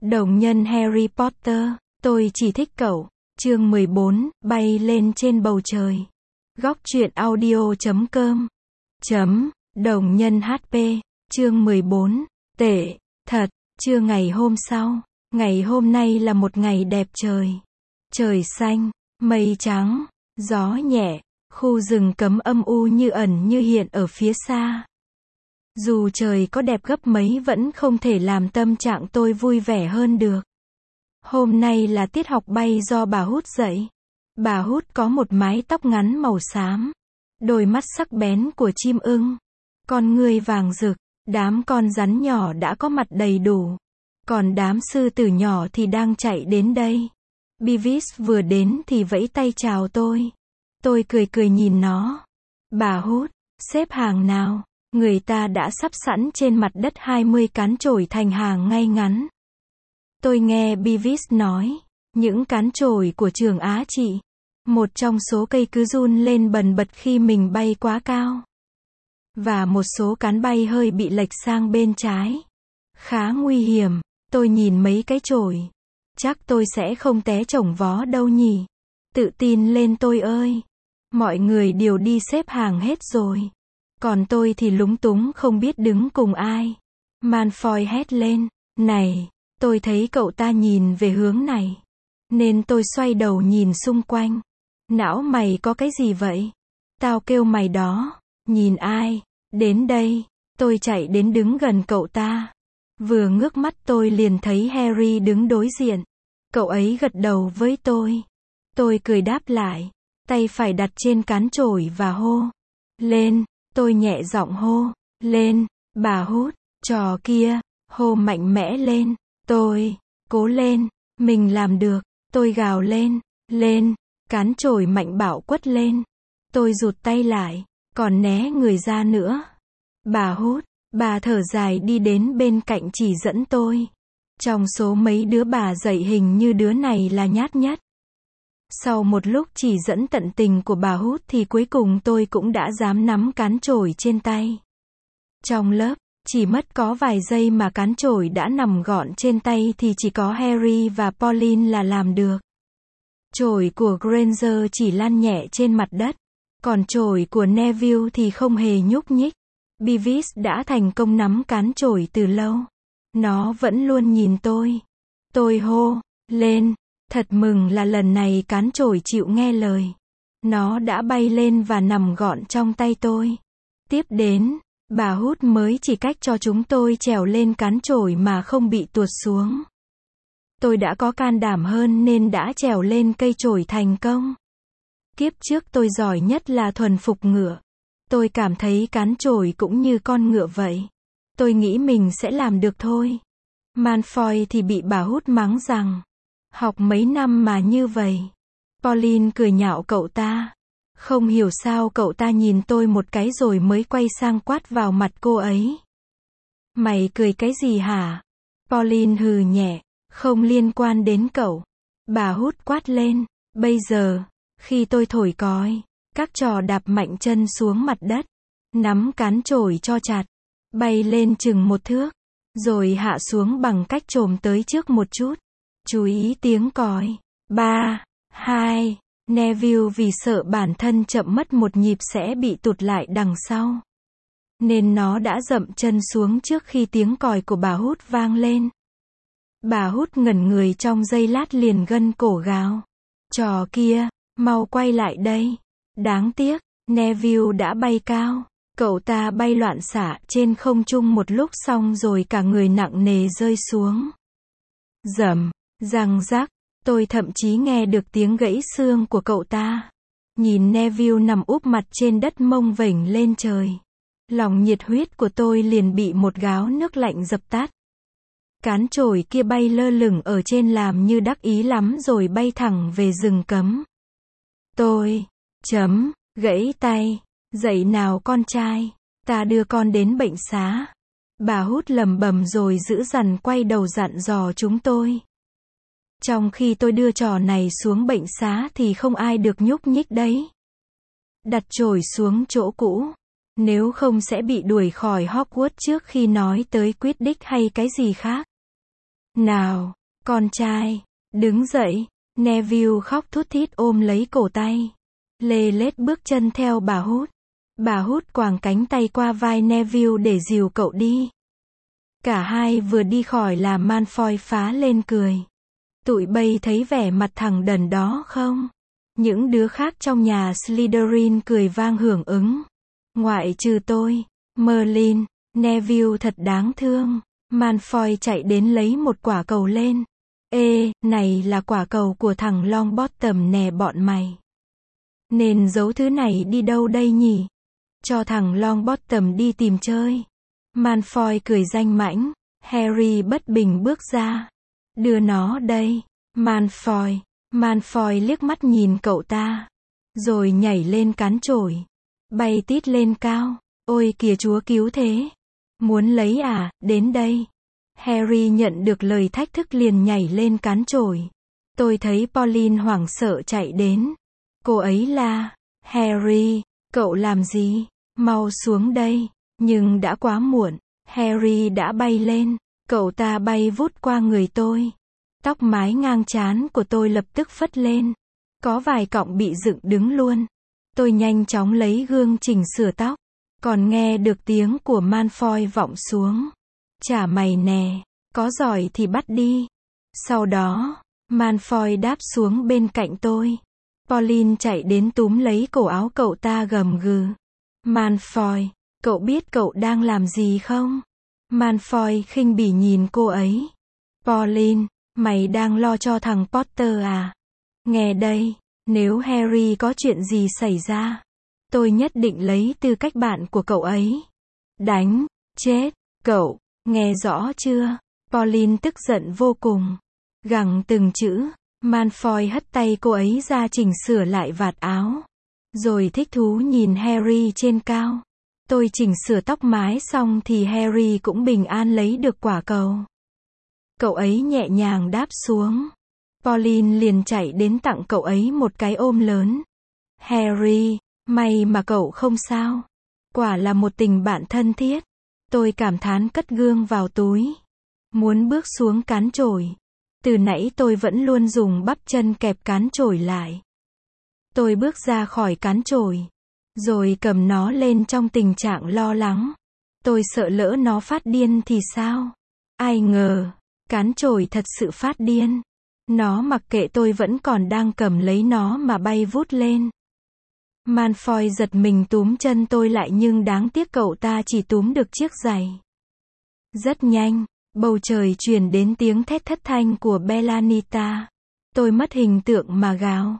Đồng nhân Harry Potter, tôi chỉ thích cậu. Chương 14, bay lên trên bầu trời. Góc truyện audio.com. Đồng nhân HP. Chương 14, tệ, thật. Trưa ngày hôm sau. Ngày hôm nay là một ngày đẹp trời. Trời xanh, mây trắng, gió nhẹ, khu rừng cấm âm u như ẩn như hiện ở phía xa. Dù trời có đẹp gấp mấy vẫn không thể làm tâm trạng tôi vui vẻ hơn được. Hôm nay là tiết học bay do bà Hút dạy. Bà Hút có một mái tóc ngắn màu xám, đôi mắt sắc bén của chim ưng, con ngươi vàng rực. Đám con rắn nhỏ đã có mặt đầy đủ, còn đám sư tử nhỏ thì đang chạy đến đây. Beavis vừa đến thì vẫy tay chào tôi. Tôi cười cười nhìn nó. Bà Hút, xếp hàng nào. Người ta đã sắp sẵn trên mặt đất 20 cán chổi thành hàng ngay ngắn. Tôi nghe Beavis nói, những cán chổi của trường Á chị. Một trong số cây cứ run lên bần bật khi mình bay quá cao. Và một số cán bay hơi bị lệch sang bên trái. Khá nguy hiểm. Tôi nhìn mấy cái chổi. Chắc tôi sẽ không té chổng vó đâu nhỉ. Tự tin lên tôi ơi. Mọi người đều đi xếp hàng hết rồi. Còn tôi thì lúng túng không biết đứng cùng ai. Malfoy hét lên. Này, tôi thấy cậu ta nhìn về hướng này. Nên tôi xoay đầu nhìn xung quanh. Não mày có cái gì vậy? Tao kêu mày đó. Nhìn ai? Đến đây. Tôi chạy đến đứng gần cậu ta. Vừa ngước mắt tôi liền thấy Harry đứng đối diện. Cậu ấy gật đầu với tôi. Tôi cười đáp lại. Tay phải đặt trên cán chổi và hô. Lên. Tôi nhẹ giọng hô. Lên. Bà Hút. Trò kia. Hô mạnh mẽ lên. Tôi. Cố lên. Mình làm được. Tôi gào lên. Lên. Cán chổi mạnh bạo quất lên. Tôi rụt tay lại. Còn né người ra nữa. Bà Hút. Bà thở dài đi đến bên cạnh chỉ dẫn tôi. Trong số mấy đứa bà dạy hình như đứa này là nhát nhất. Sau một lúc chỉ dẫn tận tình của bà Hút thì cuối cùng tôi cũng đã dám nắm cán chổi trên tay. Trong lớp, chỉ mất có vài giây mà cán chổi đã nằm gọn trên tay thì chỉ có Harry và Pauline là làm được. Chổi của Granger chỉ lăn nhẹ trên mặt đất. Còn chổi của Neville thì không hề nhúc nhích. Beavis đã thành công nắm cán chổi từ lâu. Nó vẫn luôn nhìn tôi. Tôi hô, lên. Thật mừng là lần này cán chổi chịu nghe lời. Nó đã bay lên và nằm gọn trong tay tôi. Tiếp đến, bà Hút mới chỉ cách cho chúng tôi trèo lên cán chổi mà không bị tuột xuống. Tôi đã có can đảm hơn nên đã trèo lên cây chổi thành công. Kiếp trước tôi giỏi nhất là thuần phục ngựa. Tôi cảm thấy cán chổi cũng như con ngựa vậy. Tôi nghĩ mình sẽ làm được thôi. Malfoy thì bị bà Hút mắng rằng, học mấy năm mà như vậy. Pauline cười nhạo cậu ta. Không hiểu sao cậu ta nhìn tôi một cái rồi mới quay sang quát vào mặt cô ấy. Mày cười cái gì hả? Pauline hừ nhẹ. Không liên quan đến cậu. Bà Hút quát lên. Bây giờ, khi tôi thổi còi, các trò đạp mạnh chân xuống mặt đất, nắm cán chổi cho chặt, bay lên chừng 1 thước, rồi hạ xuống bằng cách chồm tới trước một chút. Chú ý tiếng còi. 3, 2, Neville vì sợ bản thân chậm mất một nhịp sẽ bị tụt lại đằng sau. Nên nó đã dậm chân xuống trước khi tiếng còi của bà Hút vang lên. Bà Hút ngẩn người trong giây lát liền gân cổ gào. Trò kia, mau quay lại đây. Đáng tiếc, Neville đã bay cao. Cậu ta bay loạn xạ trên không trung một lúc xong rồi cả người nặng nề rơi xuống. Rầm, răng rắc, tôi thậm chí nghe được tiếng gãy xương của cậu ta. Nhìn Neville nằm úp mặt trên đất mông vểnh lên trời. Lòng nhiệt huyết của tôi liền bị một gáo nước lạnh dập tắt. Cán chổi kia bay lơ lửng ở trên làm như đắc ý lắm rồi bay thẳng về rừng cấm. Tôi, gãy tay, dậy nào con trai, ta đưa con đến bệnh xá. Bà Hút lẩm bẩm rồi dữ dằn quay đầu dặn dò chúng tôi. Trong khi tôi đưa trò này xuống bệnh xá thì không ai được nhúc nhích đấy. Đặt chổi xuống chỗ cũ, nếu không sẽ bị đuổi khỏi Hogwarts trước khi nói tới Quidditch hay cái gì khác. Nào, con trai, đứng dậy. Neville khóc thút thít ôm lấy cổ tay. Lê lết bước chân theo bà Hút. Bà Hút quàng cánh tay qua vai Neville để dìu cậu đi. Cả hai vừa đi khỏi là Malfoy phá lên cười. Tụi bay thấy vẻ mặt thằng đần đó không? Những đứa khác trong nhà Slytherin cười vang hưởng ứng. Ngoại trừ tôi, Merlin, Neville thật đáng thương. Malfoy chạy đến lấy một quả cầu lên. Ê, này là quả cầu của thằng Longbottom nè bọn mày. Nên giấu thứ này đi đâu đây nhỉ? Cho thằng Longbottom đi tìm chơi. Malfoy cười danh mãnh. Harry bất bình bước ra. Đưa nó đây. Malfoy. Malfoy liếc mắt nhìn cậu ta. Rồi nhảy lên cán chổi. Bay tít lên cao. Ôi kìa chúa cứu thế. Muốn lấy à, đến đây. Harry nhận được lời thách thức liền nhảy lên cán chổi. Tôi thấy Pauline hoảng sợ chạy đến. Cô ấy la. Harry, cậu làm gì? Mau xuống đây. Nhưng đã quá muộn. Harry đã bay lên. Cậu ta bay vút qua người tôi. Tóc mái ngang trán của tôi lập tức phất lên. Có vài cọng bị dựng đứng luôn. Tôi nhanh chóng lấy gương chỉnh sửa tóc. Còn nghe được tiếng của Malfoy vọng xuống. Chả mày nè, có giỏi thì bắt đi. Sau đó, Malfoy đáp xuống bên cạnh tôi. Pauline chạy đến túm lấy cổ áo cậu ta gầm gừ. Malfoy, cậu biết cậu đang làm gì không? Malfoy khinh bỉ nhìn cô ấy. Pauline, mày đang lo cho thằng Potter à? Nghe đây, nếu Harry có chuyện gì xảy ra, tôi nhất định lấy tư cách bạn của cậu ấy. Đánh, chết, cậu, nghe rõ chưa? Pauline tức giận vô cùng. Gằn từng chữ. Malfoy hất tay cô ấy ra chỉnh sửa lại vạt áo. Rồi thích thú nhìn Harry trên cao. Tôi chỉnh sửa tóc mái xong thì Harry cũng bình an lấy được quả cầu. Cậu ấy nhẹ nhàng đáp xuống. Pauline liền chạy đến tặng cậu ấy một cái ôm lớn. Harry, may mà cậu không sao. Quả là một tình bạn thân thiết. Tôi cảm thán cất gương vào túi. Muốn bước xuống cán chổi. Từ nãy tôi vẫn luôn dùng bắp chân kẹp cán chổi lại. Tôi bước ra khỏi cán chổi. Rồi cầm nó lên trong tình trạng lo lắng. Tôi sợ lỡ nó phát điên thì sao? Ai ngờ, cán chổi thật sự phát điên. Nó mặc kệ tôi vẫn còn đang cầm lấy nó mà bay vút lên. Malfoy giật mình túm chân tôi lại nhưng đáng tiếc cậu ta chỉ túm được chiếc giày. Rất nhanh, bầu trời truyền đến tiếng thét thất thanh của Bellatrix. Tôi mất hình tượng mà gào.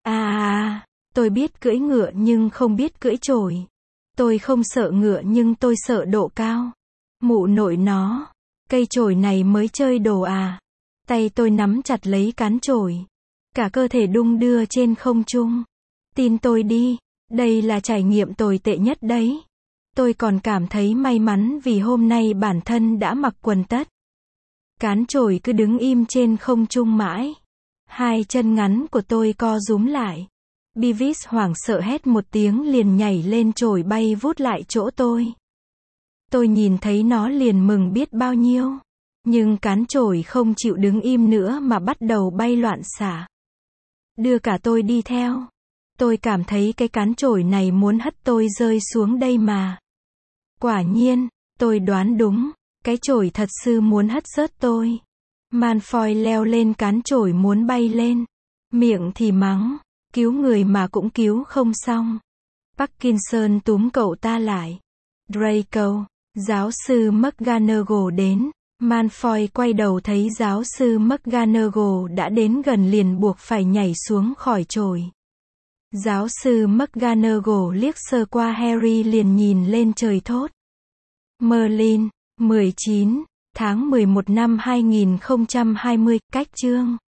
Tôi biết cưỡi ngựa nhưng không biết cưỡi chổi. Tôi không sợ ngựa nhưng tôi sợ độ cao. Mụ nội nó, cây chổi này mới chơi đồ à? Tay tôi nắm chặt lấy cán chổi. Cả cơ thể đung đưa trên không trung. Tin tôi đi, đây là trải nghiệm tồi tệ nhất đấy. Tôi còn cảm thấy may mắn vì hôm nay bản thân đã mặc quần tất. Cán chổi cứ đứng im trên không trung mãi. Hai chân ngắn của tôi co rúm lại. Beavis hoảng sợ hét một tiếng liền nhảy lên chổi bay vút lại chỗ tôi. Tôi nhìn thấy nó liền mừng biết bao nhiêu. Nhưng cán chổi không chịu đứng im nữa mà bắt đầu bay loạn xạ. Đưa cả tôi đi theo. Tôi cảm thấy cái cán chổi này muốn hất tôi rơi xuống đây mà. Quả nhiên, tôi đoán đúng. Cái chổi thật sự muốn hất rớt tôi. Malfoy leo lên cán chổi muốn bay lên. Miệng thì mắng. Cứu người mà cũng cứu không xong. Parkinson túm cậu ta lại. Draco, giáo sư McGonagall đến. Malfoy quay đầu thấy giáo sư McGonagall đã đến gần liền buộc phải nhảy xuống khỏi chổi. Giáo sư McGonagall liếc sơ qua Harry liền nhìn lên trời thốt. Merlin, 19, tháng 11 năm 2020, cách chương